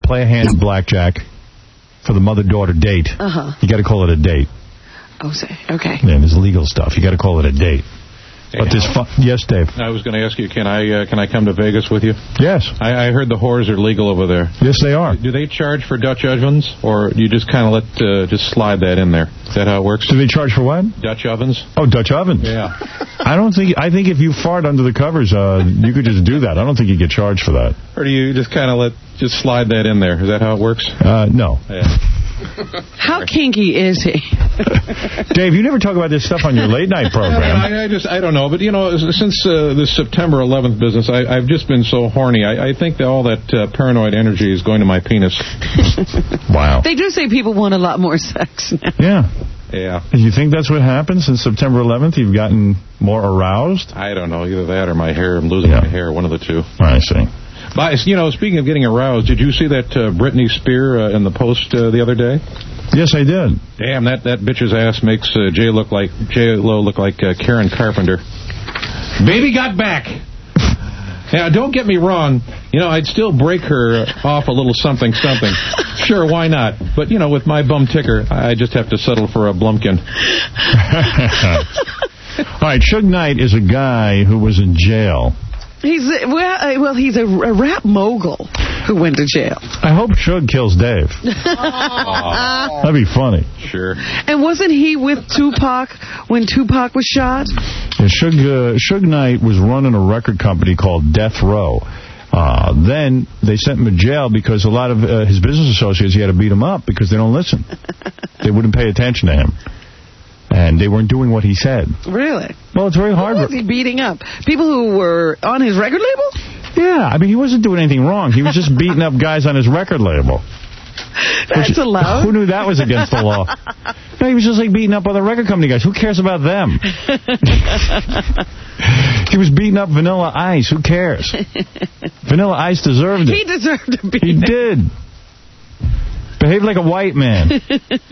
play a hand of blackjack for the mother-daughter date, you got to call it a date. Oh, say, okay. Yeah, there's legal stuff. You got to call it a date. But there's yes, Dave. I was going to ask you, can I come to Vegas with you? Yes. I heard the whores are legal over there. Yes, they are. Do they charge for Dutch ovens, or you just kind of just slide that in there? Is that how it works? Do they charge for what? Dutch ovens. Oh, Dutch ovens. Yeah. I think if you fart under the covers, you could just do that. I don't think you get charged for that. Or do you just kind of just slide that in there? Is that how it works? No. Yeah. How kinky is he? Dave, you never talk about this stuff on your late night program. I don't know, but since this September 11th business, I've just been so horny. I think that all that paranoid energy is going to my penis. Wow. They do say people want a lot more sex now. Yeah. Yeah. You think that's what happened since September 11th? You've gotten more aroused? I don't know, either that or my hair. I'm losing my hair, one of the two. I see. But, speaking of getting aroused, did you see that Britney Spears in the Post the other day? Yes, I did. Damn, that bitch's ass makes J-Lo look like Karen Carpenter. Baby got back. Now, don't get me wrong. I'd still break her off a little something. Sure, why not? But, with my bum ticker, I just have to settle for a Blumpkin. All right, Suge Knight is a guy who was in jail. He's a rap mogul who went to jail. I hope Suge kills Dave. That'd be funny. Sure. And wasn't he with Tupac when Tupac was shot? Yeah, Suge Knight was running a record company called Death Row. Then they sent him to jail because a lot of his business associates, he had to beat him up because they don't listen. They wouldn't pay attention to him. And they weren't doing what he said. Really? Well, it's very hard. Who was he beating up? People who were on his record label? Yeah, I mean, he wasn't doing anything wrong. He was just beating up guys on his record label. That's allowed. Who knew that was against the law? No, he was just beating up other record company guys. Who cares about them? He was beating up Vanilla Ice. Who cares? Vanilla Ice deserved it. He deserved to be. He did. Behave like a white man. Do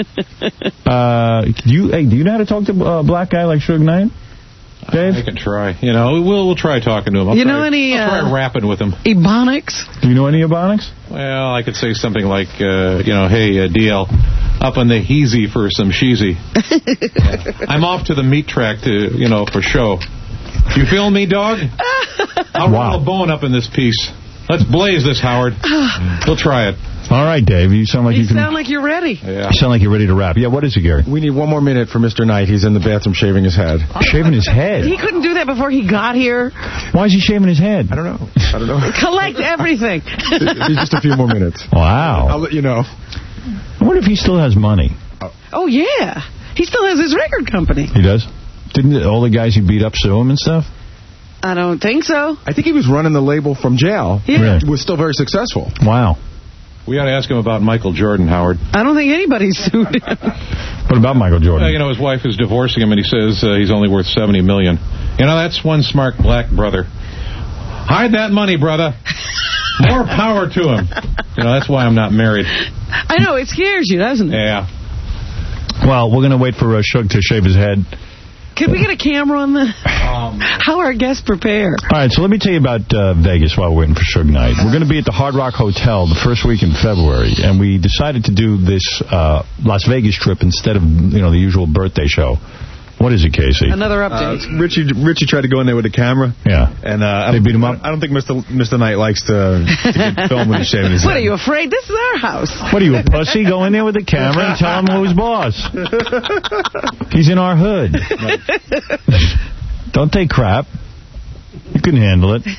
you know how to talk to a black guy like Suge Knight? Dave? I can try. We'll try talking to him. I'll try rapping with him. Ebonics? Do you know any Ebonics? Well, I could say something like, hey, DL, up on the heezy for some sheezy. I'm off to the meat track for show. You feel me, dog? I'll roll a bone up in this piece. Let's blaze this, Howard. We'll try it. All right, Dave. You sound like you sound like you're ready. Yeah. You sound like you're ready to rap. Yeah, what is it, Gary? We need one more minute for Mr. Knight. He's in the bathroom shaving his head. Shaving his head? He couldn't do that before he got here. Why is he shaving his head? I don't know. Collect everything. Just a few more minutes. Wow. I'll let you know. I wonder if he still has money. Oh, yeah. He still has his record company. He does? Didn't all the guys he beat up sue him and stuff? I don't think so. I think he was running the label from jail. Yeah. Really? He was still very successful. Wow. We ought to ask him about Michael Jordan, Howard. I don't think anybody's sued him. What about Michael Jordan? His wife is divorcing him, and he says he's only worth $70 million. That's one smart black brother. Hide that money, brother. More power to him. That's why I'm not married. I know, it scares you, doesn't it? Yeah. Well, we're going to wait for Suge to shave his head. Can we get a camera on the... How are our guests prepare? All right, so let me tell you about Vegas while we're waiting for Suge Knight. We're going to be at the Hard Rock Hotel the first week in February, and we decided to do this Las Vegas trip instead of the usual birthday show. What is it, Casey? Another update. Richie tried to go in there with the camera. Yeah. And they beat him up? I don't think Mr. Knight likes to get filmed when he's shaving his head. What, are you afraid? This is our house. What are you, a pussy? Go in there with the camera and tell him who's boss. He's in our hood. Don't take crap. You can handle it.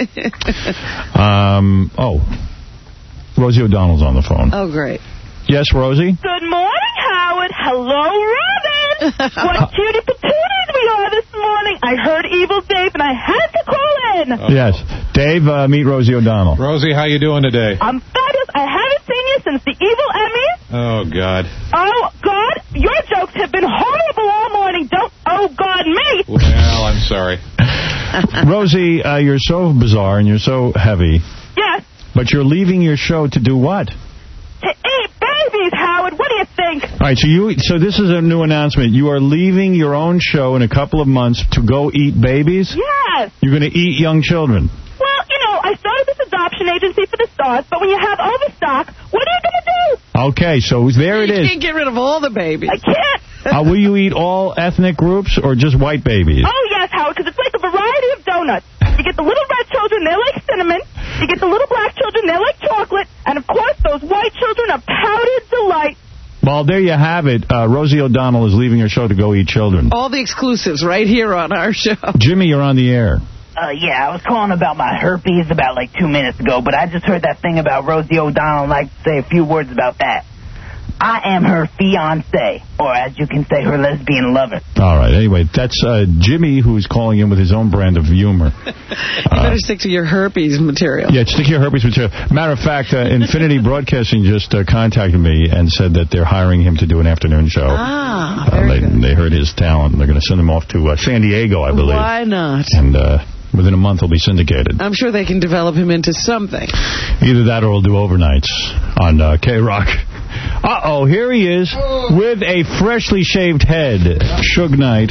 Rosie O'Donnell's on the phone. Oh, great. Yes, Rosie? Good morning, Howard. Hello, Robin. What cutie patooties we are this morning. I heard Evil Dave, and I had to call in. Yes. Dave, meet Rosie O'Donnell. Rosie, how you doing today? I'm fabulous. I haven't seen you since the Evil Emmys. Oh, God. Oh, God. Your jokes have been horrible all morning. Don't, oh, God, me. Well, I'm sorry. Rosie, you're so bizarre and you're so heavy. Yes. But you're leaving your show to do what? To eat babies, Howard. What do you think? All right, so this is a new announcement. You are leaving your own show in a couple of months to go eat babies? Yes. You're going to eat young children? Well, I started this adoption agency for the stars, but when you have overstock, what are you going to do? Okay, so there it You is. can't get rid of all the babies. I can't. Will you eat all ethnic groups or just white babies? Oh, yes, Howard, because it's like a variety of donuts. You get the little red children, they're like cinnamon. You get the little black children, they're like chocolate. And, of course, those white children are powdered delight. Well, there you have it. Rosie O'Donnell is leaving her show to go eat children. All the exclusives right here on our show. Jimmy, you're on the air. Yeah, I was calling about my herpes about like 2 minutes ago, but I just heard that thing about Rosie O'Donnell. I'd like to say a few words about that. I am her fiancé, or as you can say, her lesbian lover. All right. Anyway, that's Jimmy, who's calling in with his own brand of humor. You better stick to your herpes material. Yeah, stick to your herpes material. Matter of fact, Infinity Broadcasting just contacted me and said that they're hiring him to do an afternoon show. Ah, very good. They heard his talent. They're going to send him off to San Diego, I believe. Why not? And within a month, he'll be syndicated. I'm sure they can develop him into something. Either that or he'll do overnights on K-Rock. Uh-oh, here he is with a freshly shaved head. Suge Knight.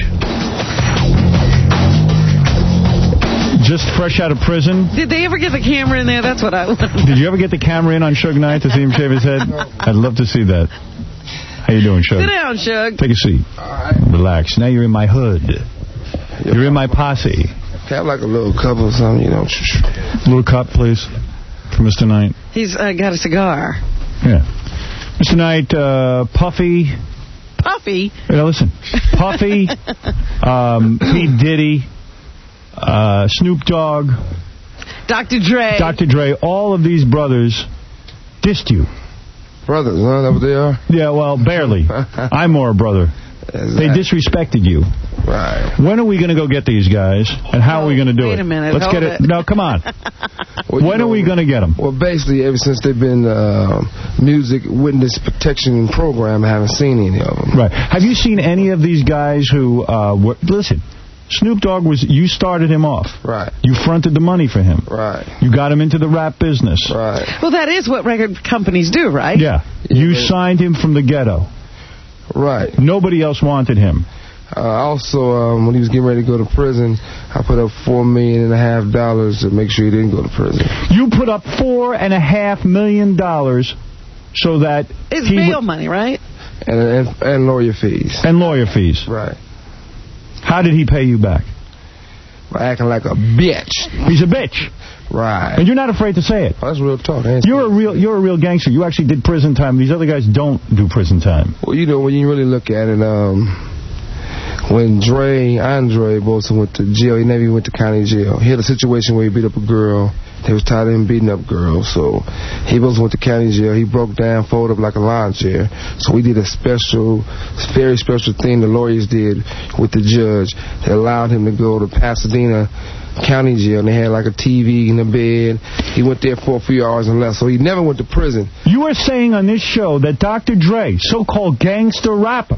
Just fresh out of prison. Did they ever get the camera in there? That's what I want. Did you ever get the camera in on Suge Knight to see him shave his head? I'd love to see that. How you doing, Suge? Sit down, Suge. Take a seat. Relax. Now you're in my hood. You're in my posse. Have like a little cup or something, you know. Little cup, please, for Mr. Knight. He's got a cigar. Yeah. Mr. Knight, Puffy. Puffy? Yeah, listen. Puffy, P. Diddy, Snoop Dogg, Dr. Dre. Dr. Dre, all of these brothers dissed you. Brothers, huh? That what they are? Yeah, well, barely. I'm more a brother. Exactly. They disrespected you. Right. When are we going to go get these guys, and how are we going to do it? Wait a minute. Let's get it. No, come on. When are we going to get them? Well, basically, ever since they've been music witness protection program, I haven't seen any of them. Right. Have you seen any of these guys who were... Listen, Snoop Dogg was... You started him off. Right. You fronted the money for him. Right. You got him into the rap business. Right. Well, that is what record companies do, right? Yeah. You signed him from the ghetto. Right. Nobody else wanted him. Also, when he was getting ready to go to prison, I put up $4.5 million to make sure he didn't go to prison. You put up $4.5 million so that... It's bail money, right? And lawyer fees. And lawyer fees. Right. How did he pay you back? By acting like a bitch. He's a bitch. Right. And you're not afraid to say it. Oh, that's real talk. You're a real gangster. You actually did prison time. These other guys don't do prison time. Well, you know, when you really look at it, when Andre both went to jail, he never even went to county jail. He had a situation where he beat up a girl. They was tired of him beating up girls, so he both went to county jail. He broke down, folded up like a lawn chair. So we did a very special thing the lawyers did with the judge that allowed him to go to Pasadena County Jail, and they had like a TV in the bed. He went there for a few hours and left, so he never went to prison. You are saying on this show that Dr. Dre, so-called gangster rapper,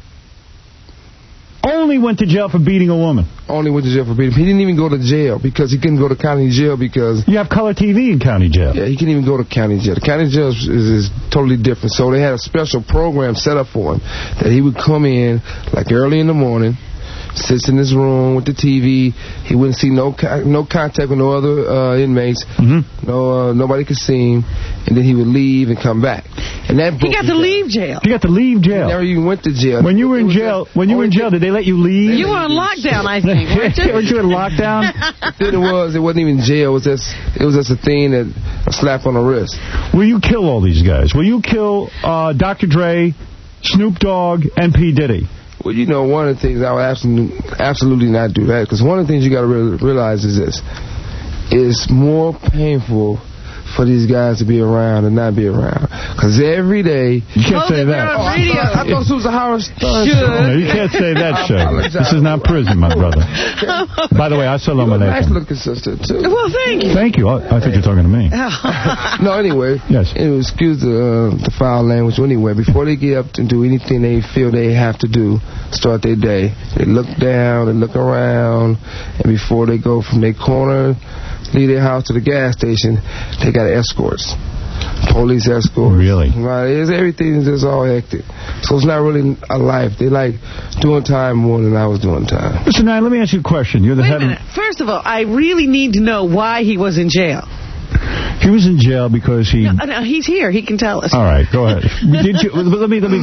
only went to jail for beating a woman. Only went to jail for beating. He didn't even go to jail because he couldn't go to county jail because... You have color TV in county jail. Yeah, he couldn't even go to county jail. The county jail is totally different. So they had a special program set up for him that he would come in like early in the morning, sits in his room with the TV. He wouldn't see no contact with no other inmates. Mm-hmm. Nobody could see him. And then he would leave and come back. And that he got to leave jail. He got to leave jail. He never even went to jail. When you were in jail, did they let you leave? You were on lockdown, I think, weren't you? Weren't you in lockdown? It wasn't even jail. It was just a thing, a slap on the wrist. Will you kill all these guys? Will you kill Dr. Dre, Snoop Dogg, and P. Diddy? Well, you know, one of the things I would absolutely not do that, because one of the things you got to realize is this. It's more painful for these guys to be around and not be around. Because every day... You can't say that. I thought it was a Howard Stern show. No, you can't say that, Shay. This is not prison, my brother. By the way, assalamu alaikum. Nice looking sister, too. Well, thank you. Thank you. I thought you were talking to me. No, anyway. Yes. Excuse the foul language. Anyway, before they get up and do anything they feel they have to do, start their day, they look down and look around, and before they go from their corner, leave their house to the gas station, they got escorts. Police escorts. Really? Right. Everything is just all hectic. So it's not really a life. They like doing time more than I was doing time. Mr. Knight, let me ask you a question. You're the Wait head a minute. First of all, I really need to know why he was in jail. He was in jail because he... No, he's here. He can tell us. All right, go ahead. Let me